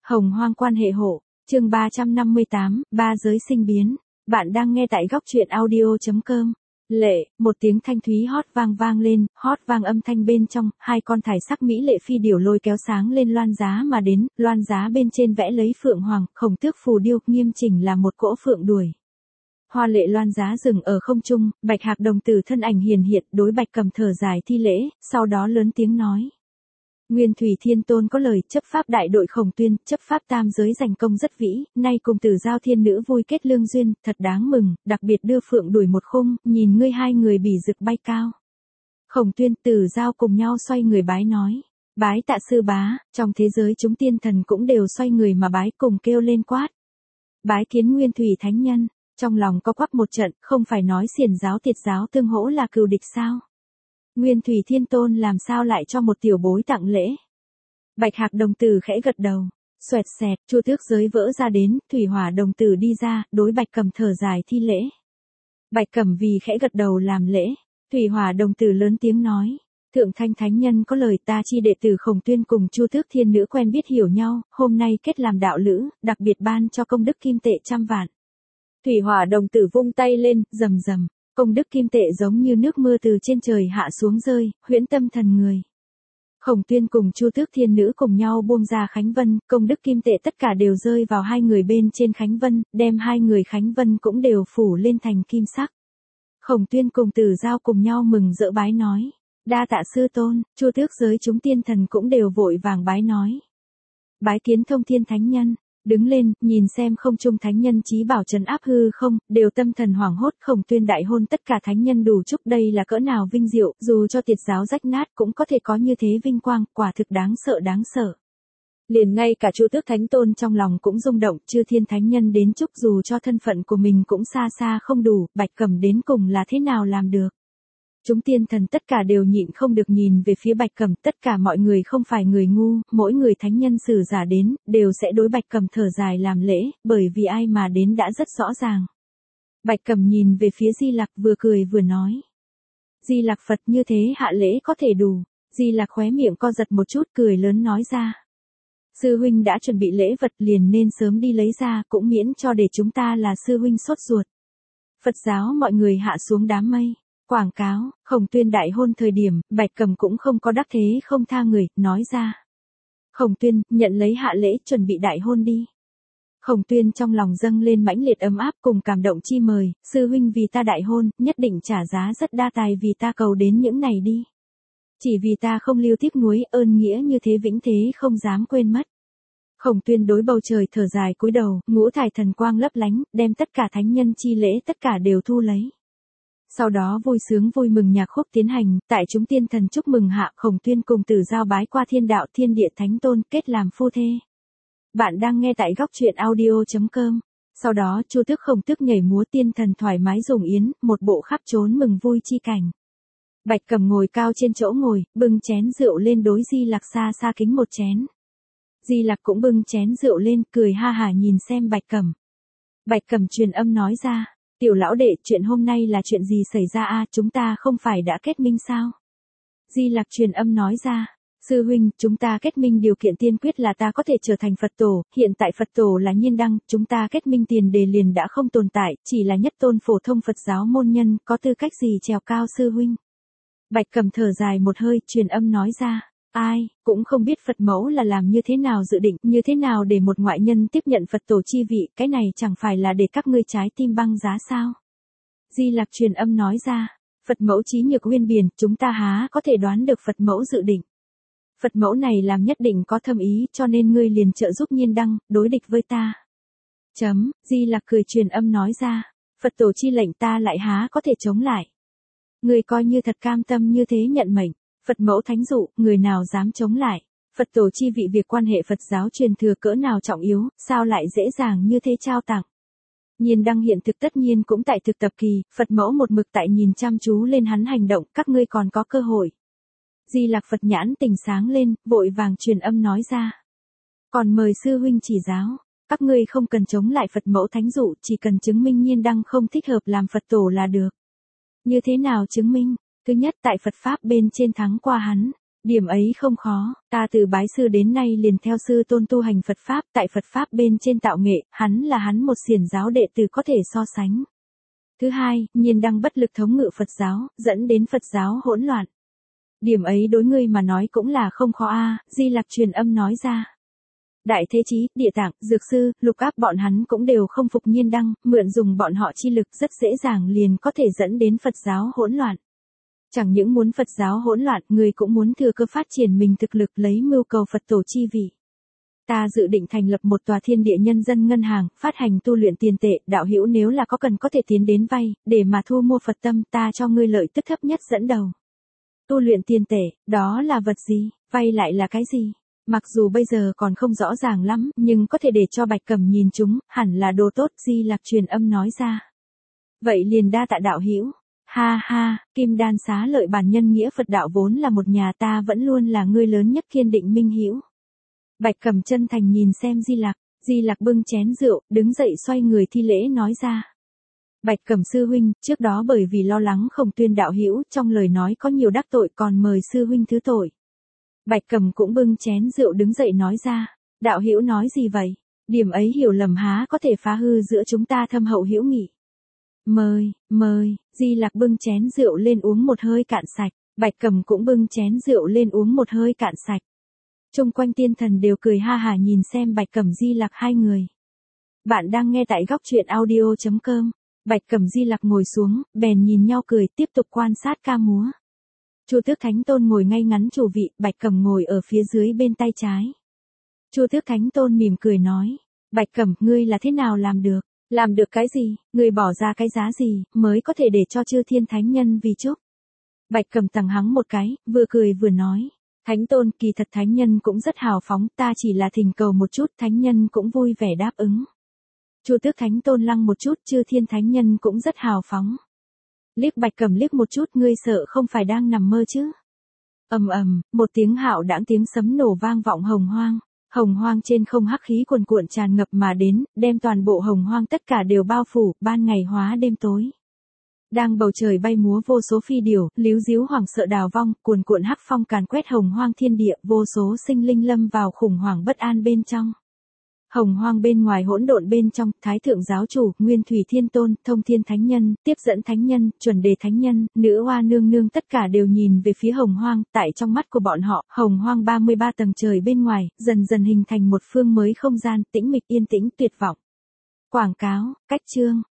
Hồng hoang quan hệ hộ, chương 358, ba giới sinh biến. Bạn đang nghe tại góc truyện audio.com. Lệ, một tiếng thanh thúy hót vang vang lên, hót vang âm thanh bên trong, hai con thải sắc mỹ lệ phi điểu lôi kéo sáng lên loan giá mà đến, loan giá bên trên vẽ lấy phượng hoàng, khổng tước phù điêu, nghiêm chỉnh là một cỗ phượng đuổi. Hoa lệ loan giá dừng ở không trung, Bạch Hạc đồng tử thân ảnh hiển hiện, đối Bạch Cầm thở dài thi lễ, sau đó lớn tiếng nói. Nguyên Thủy Thiên Tôn có lời, chấp pháp đại đội Khổng Tuyên, chấp pháp tam giới giành công rất vĩ, nay cùng Tử Giao thiên nữ vui kết lương duyên, thật đáng mừng, đặc biệt đưa phượng đuổi một khung, nhìn ngươi hai người bỉ rực bay cao. Khổng Tuyên, Tử Giao cùng nhau xoay người bái nói. Bái tạ sư bá, trong thế giới chúng tiên thần cũng đều xoay người mà bái cùng kêu lên quát. Bái kiến Nguyên Thủy Thánh Nhân, trong lòng có quắp một trận, không phải nói xiển giáo tiệt giáo tương hỗ là cừu địch sao? Nguyên Thủy Thiên Tôn làm sao lại cho một tiểu bối tặng lễ? Bạch Hạc đồng tử khẽ gật đầu, xoẹt xẹt, chu tước giới vỡ ra đến, Thủy Hỏa đồng tử đi ra, đối Bạch Cầm thở dài thi lễ. Bạch Cầm vì khẽ gật đầu làm lễ, Thủy Hỏa đồng tử lớn tiếng nói, Thượng Thanh Thánh Nhân có lời ta chi đệ tử Khổng Tuyên cùng Chu Tước Thiên Nữ quen biết hiểu nhau, hôm nay kết làm đạo lữ, đặc biệt ban cho công đức kim tệ 100 vạn. Thủy Hỏa đồng tử vung tay lên, rầm rầm. Công đức kim tệ giống như nước mưa từ trên trời hạ xuống rơi, huyễn tâm thần người. Khổng Tuyên cùng Chu Tước Thiên Nữ cùng nhau buông ra Khánh Vân, công đức kim tệ tất cả đều rơi vào hai người bên trên Khánh Vân, đem hai người Khánh Vân cũng đều phủ lên thành kim sắc. Khổng Tuyên cùng Tử Giao cùng nhau mừng rỡ bái nói. Đa tạ sư tôn, Chu Tước giới chúng tiên thần cũng đều vội vàng bái nói. Bái kiến Thông Thiên Thánh Nhân. Đứng lên, nhìn xem không trung thánh nhân chí bảo trấn áp hư không, đều tâm thần hoảng hốt. Khổng Tuyên đại hôn tất cả thánh nhân đủ chúc, đây là cỡ nào vinh diệu, dù cho tiệt giáo rách nát cũng có thể có như thế vinh quang, quả thực đáng sợ đáng sợ. Liền ngay cả Chu Tước Thánh Tôn trong lòng cũng rung động, chư thiên thánh nhân đến chúc dù cho thân phận của mình cũng xa xa không đủ, Bạch Cầm đến cùng là thế nào làm được. Chúng tiên thần tất cả đều nhịn không được nhìn về phía Bạch Cầm, tất cả mọi người không phải người ngu, mỗi người thánh nhân sử giả đến, đều sẽ đối Bạch Cầm thở dài làm lễ, bởi vì ai mà đến đã rất rõ ràng. Bạch Cầm nhìn về phía Di Lặc vừa cười vừa nói. Di Lặc Phật như thế hạ lễ có thể đủ, Di Lặc khóe miệng co giật một chút cười lớn nói ra. Sư huynh đã chuẩn bị lễ vật liền nên sớm đi lấy ra, cũng miễn cho để chúng ta là sư huynh sốt ruột. Phật giáo mọi người hạ xuống đám mây. Quảng cáo, Khổng Tuyên đại hôn thời điểm, Bạch Cầm cũng không có đắc thế không tha người, nói ra. Khổng Tuyên, nhận lấy hạ lễ, chuẩn bị đại hôn đi. Khổng Tuyên trong lòng dâng lên mãnh liệt ấm áp cùng cảm động chi mời, sư huynh vì ta đại hôn, nhất định trả giá rất đa tài vì ta cầu đến những này đi. Chỉ vì ta không lưu tiếc nuối, ơn nghĩa như thế vĩnh thế không dám quên mất. Khổng Tuyên đối bầu trời thở dài cúi đầu, ngũ thải thần quang lấp lánh, đem tất cả thánh nhân chi lễ tất cả đều thu lấy. Sau đó vui sướng vui mừng nhạc khúc tiến hành, tại chúng tiên thần chúc mừng hạ, Khổng Tuyên cùng Tử Giao bái qua thiên đạo thiên địa thánh tôn kết làm phu thê. Bạn đang nghe tại góc truyện audio.com. Sau đó Chu Tước Khổng Tước nhảy múa tiên thần thoải mái dùng yến, một bộ khắp trốn mừng vui chi cảnh. Bạch Cầm ngồi cao trên chỗ ngồi, bưng chén rượu lên đối Di Lặc xa xa kính một chén. Di Lặc cũng bưng chén rượu lên, cười ha hả nhìn xem Bạch Cầm. Bạch Cầm truyền âm nói ra. Tiểu lão đệ, chuyện hôm nay là chuyện gì xảy ra a? Chúng ta không phải đã kết minh sao? Di Lặc truyền âm nói ra, sư huynh, chúng ta kết minh điều kiện tiên quyết là ta có thể trở thành Phật tổ, hiện tại Phật tổ là Nhiên Đăng, chúng ta kết minh tiền đề liền đã không tồn tại, chỉ là nhất tôn phổ thông Phật giáo môn nhân, có tư cách gì trèo cao sư huynh? Bạch Cầm thở dài một hơi, truyền âm nói ra. Ai, cũng không biết Phật mẫu là làm như thế nào dự định, như thế nào để một ngoại nhân tiếp nhận Phật tổ chi vị, cái này chẳng phải là để các ngươi trái tim băng giá sao? Di Lặc truyền âm nói ra, Phật mẫu trí nhược uyên biển, chúng ta há có thể đoán được Phật mẫu dự định. Phật mẫu này làm nhất định có thâm ý, cho nên ngươi liền trợ giúp Nhiên Đăng, đối địch với ta. Di Lặc cười truyền âm nói ra, Phật tổ chi lệnh ta lại há có thể chống lại. Ngươi coi như thật cam tâm như thế nhận mệnh. Phật mẫu thánh dụ, người nào dám chống lại. Phật tổ chi vị việc quan hệ Phật giáo truyền thừa cỡ nào trọng yếu, sao lại dễ dàng như thế trao tặng. Nhiên Đăng hiện thực tất nhiên cũng tại thực tập kỳ, Phật mẫu một mực tại nhìn chăm chú lên hắn hành động, các ngươi còn có cơ hội. Di Lặc Phật nhãn tình sáng lên, vội vàng truyền âm nói ra. Còn mời sư huynh chỉ giáo, các ngươi không cần chống lại Phật mẫu thánh dụ, chỉ cần chứng minh Nhiên Đăng không thích hợp làm Phật tổ là được. Như thế nào chứng minh? Thứ nhất tại Phật Pháp bên trên thắng qua hắn. Điểm ấy không khó, ta từ bái sư đến nay liền theo sư tôn tu hành Phật Pháp, tại Phật Pháp bên trên tạo nghệ, hắn là hắn một xiển giáo đệ tử có thể so sánh. Thứ hai, nhiên đăng bất lực thống ngự Phật giáo, dẫn đến Phật giáo hỗn loạn. Điểm ấy đối ngươi mà nói cũng là không khó a, Di Lặc truyền âm nói ra. Đại Thế Chí, Địa Tạng, Dược Sư, Lục Áp bọn hắn cũng đều không phục nhiên đăng, mượn dùng bọn họ chi lực rất dễ dàng liền có thể dẫn đến Phật giáo hỗn loạn. Chẳng những muốn Phật giáo hỗn loạn, người cũng muốn thừa cơ phát triển mình thực lực lấy mưu cầu Phật tổ chi vị. Ta dự định thành lập một tòa thiên địa nhân dân ngân hàng, phát hành tu luyện tiền tệ, đạo hữu nếu là có cần có thể tiến đến vay, để mà thu mua Phật tâm, ta cho ngươi lợi tức thấp nhất dẫn đầu. Tu luyện tiền tệ, đó là vật gì, vay lại là cái gì? Mặc dù bây giờ còn không rõ ràng lắm, nhưng có thể để cho Bạch Cẩm nhìn chúng, hẳn là đồ tốt, Di Lặc truyền âm nói ra. Vậy liền đa tạ đạo hữu. Ha ha, Kim Đan Xá Lợi bản nhân nghĩa Phật đạo vốn là một nhà, ta vẫn luôn là ngươi lớn nhất kiên định minh hữu. Bạch Cẩm chân thành nhìn xem Di Lặc bưng chén rượu, đứng dậy xoay người thi lễ nói ra. Bạch Cẩm sư huynh, trước đó bởi vì lo lắng Khổng Tuyên đạo hữu, trong lời nói có nhiều đắc tội, còn mời sư huynh thứ tội. Bạch Cẩm cũng bưng chén rượu đứng dậy nói ra, đạo hữu nói gì vậy? Điểm ấy hiểu lầm há có thể phá hư giữa chúng ta thâm hậu hữu nghị. Mời, Di Lặc bưng chén rượu lên uống một hơi cạn sạch, Bạch Cẩm cũng bưng chén rượu lên uống một hơi cạn sạch. Chung quanh tiên thần đều cười ha hả nhìn xem Bạch Cẩm Di Lặc hai người. Bạn đang nghe tại góc truyện audio.com. Bạch Cẩm Di Lặc ngồi xuống, bèn nhìn nhau cười, tiếp tục quan sát ca múa. Chu Tước Thánh Tôn ngồi ngay ngắn chủ vị, Bạch Cẩm ngồi ở phía dưới bên tay trái. Chu Tước Thánh Tôn mỉm cười nói, Bạch Cẩm, ngươi là thế nào làm được? Làm được cái gì? Ngươi bỏ ra cái giá gì, mới có thể để cho chư thiên thánh nhân vì chúc? Bạch Cẩm tằng hắng một cái, vừa cười vừa nói, Thánh Tôn, kỳ thật thánh nhân cũng rất hào phóng, ta chỉ là thỉnh cầu một chút, thánh nhân cũng vui vẻ đáp ứng. Chu Tước Thánh Tôn lăng một chút, chư thiên thánh nhân cũng rất hào phóng. Liếc Bạch Cẩm liếc một chút, ngươi sợ không phải đang nằm mơ chứ? Một tiếng hạo đãng tiếng sấm nổ vang vọng hồng hoang. Hồng hoang trên không hắc khí cuồn cuộn tràn ngập mà đến, đem toàn bộ hồng hoang tất cả đều bao phủ, ban ngày hóa đêm tối. Đang bầu trời bay múa vô số phi điểu, líu díu hoảng sợ đào vong, cuồn cuộn hắc phong càn quét hồng hoang thiên địa, vô số sinh linh lâm vào khủng hoảng bất an bên trong. Hồng hoang bên ngoài hỗn độn bên trong, Thái Thượng Giáo Chủ, Nguyên Thủy Thiên Tôn, Thông Thiên Thánh Nhân, Tiếp Dẫn Thánh Nhân, Chuẩn Đề Thánh Nhân, Nữ Hoa Nương Nương tất cả đều nhìn về phía hồng hoang, tại trong mắt của bọn họ, hồng hoang 33 tầng trời bên ngoài, dần dần hình thành một phương mới không gian, tĩnh mịch yên tĩnh tuyệt vọng. Quảng cáo, cách chương.